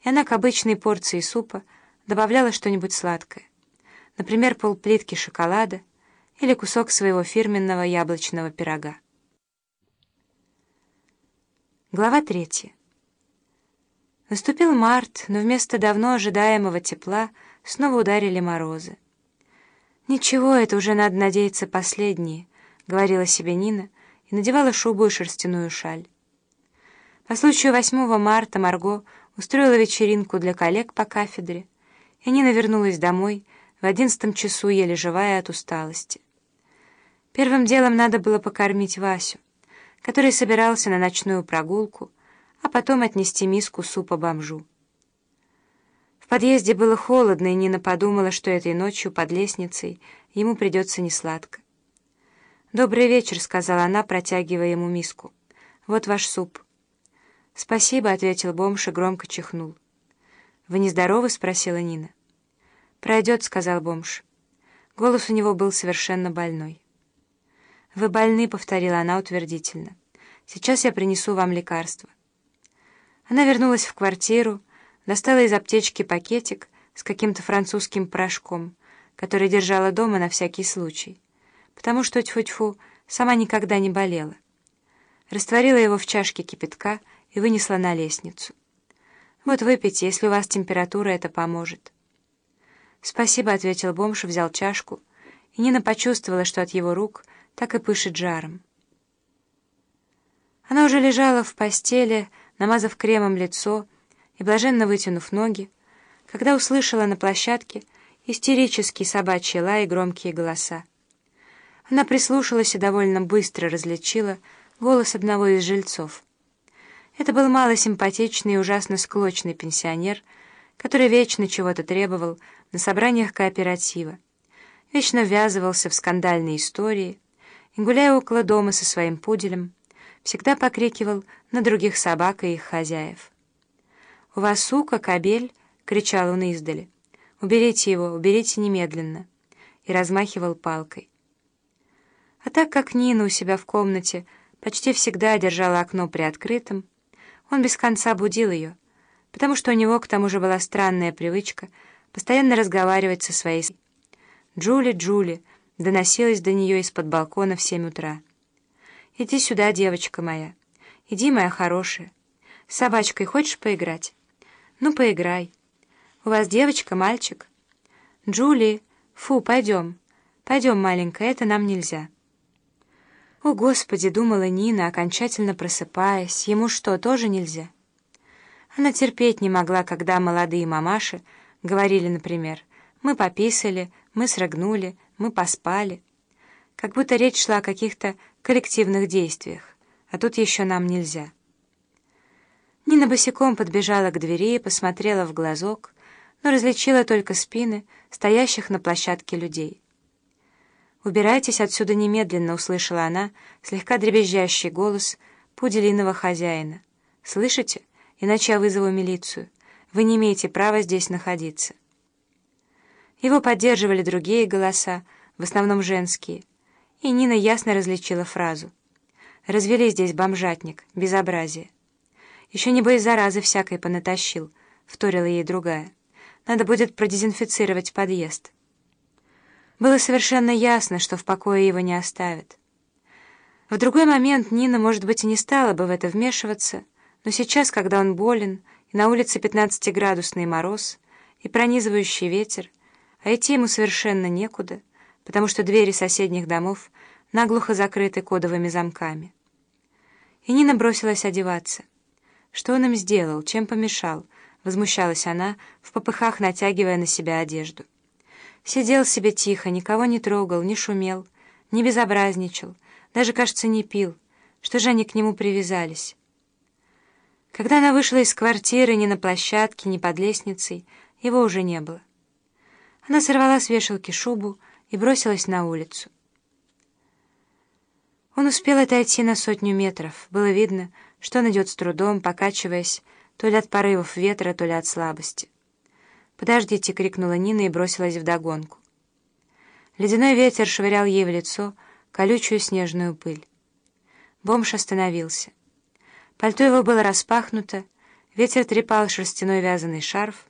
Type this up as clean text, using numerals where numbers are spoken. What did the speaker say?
она к обычной порции супа добавляла что-нибудь сладкое, например, полплитки шоколада или кусок своего фирменного яблочного пирога. Глава 3. Наступил март, но вместо давно ожидаемого тепла снова ударили морозы. «Ничего, это уже, надо надеяться, последние», — говорила себе Нина и надевала шубу и шерстяную шаль. По случаю 8 марта Марго устроила вечеринку для коллег по кафедре, и Нина вернулась домой в 11 часу, еле живая от усталости. Первым делом надо было покормить Васю, который собирался на ночную прогулку, а потом отнести миску супа бомжу. В подъезде было холодно, и Нина подумала, что этой ночью под лестницей ему придется несладко. «Добрый вечер», — сказала она, протягивая ему миску. «Вот ваш суп». «Спасибо», — ответил бомж и громко чихнул. «Вы нездоровы?» — спросила Нина. «Пройдет», — сказал бомж. Голос у него был совершенно больной. «Вы больны», — повторила она утвердительно. «Сейчас я принесу вам лекарство». Она вернулась в квартиру, достала из аптечки пакетик с каким-то французским порошком, который держала дома на всякий случай, потому что, тьфу-тьфу, сама никогда не болела. Растворила его в чашке кипятка и вынесла на лестницу. «Вот выпейте, если у вас температура, это поможет». «Спасибо», — ответил бомж, взял чашку, и Нина почувствовала, что от его рук так и пышет жаром. Она уже лежала в постели, намазав кремом лицо и блаженно вытянув ноги, когда услышала на площадке истерический собачий лай и громкие голоса. Она прислушалась и довольно быстро различила голос одного из жильцов. Это был малосимпатичный и ужасно склочный пенсионер, который вечно чего-то требовал на собраниях кооператива, вечно ввязывался в скандальные истории и, гуляя около дома со своим пуделем, всегда покрикивал на других собак и их хозяев. «У вас, сука, кобель!» — кричал он издали. «Уберите его, уберите немедленно!» и размахивал палкой. А так как Нина у себя в комнате почти всегда держала окно приоткрытым, он без конца будил ее, потому что у него к тому же была странная привычка постоянно разговаривать со своей «Джули, Джули!» доносилась до нее из-под балкона в 7 утра. «Иди сюда, девочка моя. Иди, моя хорошая. С собачкой хочешь поиграть? Ну, поиграй. У вас девочка, мальчик? Джули, фу, пойдем. Пойдем, маленькая, это нам нельзя». «О, Господи!» — думала Нина, окончательно просыпаясь. «Ему что, тоже нельзя?» Она терпеть не могла, когда молодые мамаши говорили, например, «Мы пописали, мы срыгнули, мы поспали». Как будто речь шла о каких-то коллективных действиях, а тут еще нам нельзя. Нина босиком подбежала к двери и посмотрела в глазок, но различила только спины стоящих на площадке людей. «Убирайтесь отсюда немедленно», — услышала она слегка дребезжащий голос пуделиного хозяина. «Слышите? Иначе я вызову милицию. Вы не имеете права здесь находиться». Его поддерживали другие голоса, в основном женские, и Нина ясно различила фразу: «Развели здесь бомжатник, безобразие». «Еще, небось, заразы всякой понатащил», — вторила ей другая. «Надо будет продезинфицировать подъезд». Было совершенно ясно, что в покое его не оставят. В другой момент Нина, может быть, и не стала бы в это вмешиваться, но сейчас, когда он болен, и на улице 15-градусный мороз и пронизывающий ветер, а идти ему совершенно некуда, потому что двери соседних домов наглухо закрыты кодовыми замками. И Нина бросилась одеваться. Что он им сделал, чем помешал? Возмущалась она, в попыхах натягивая на себя одежду. Сидел себе тихо, никого не трогал, не шумел, не безобразничал, даже, кажется, не пил. Что же они к нему привязались? Когда она вышла из квартиры, ни на площадке, ни под лестницей, его уже не было. Она сорвала с вешалки шубу и бросилась на улицу. Он успел отойти на 100 метров. Было видно, что он идет с трудом, покачиваясь то ли от порывов ветра, то ли от слабости. «Подождите!» — крикнула Нина и бросилась вдогонку. Ледяной ветер швырял ей в лицо колючую снежную пыль. Бомж остановился. Пальто его было распахнуто, Ветер трепал шерстяной вязаный шарф,